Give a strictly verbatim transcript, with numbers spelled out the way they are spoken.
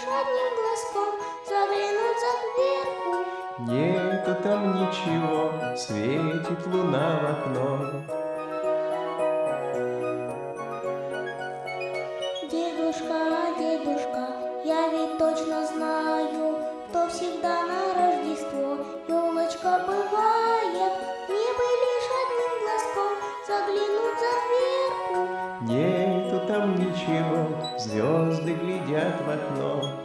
одним глазком заглянуть за дверку. Нету там ничего, светит луна в окно. Дедушка, дедушка, я ведь точно знаю, кто всегда на Рождество елочка бывает. Мне бы лишь одним глазком заглянуть за дверку. Нету там ничего, звезды глядят в окно.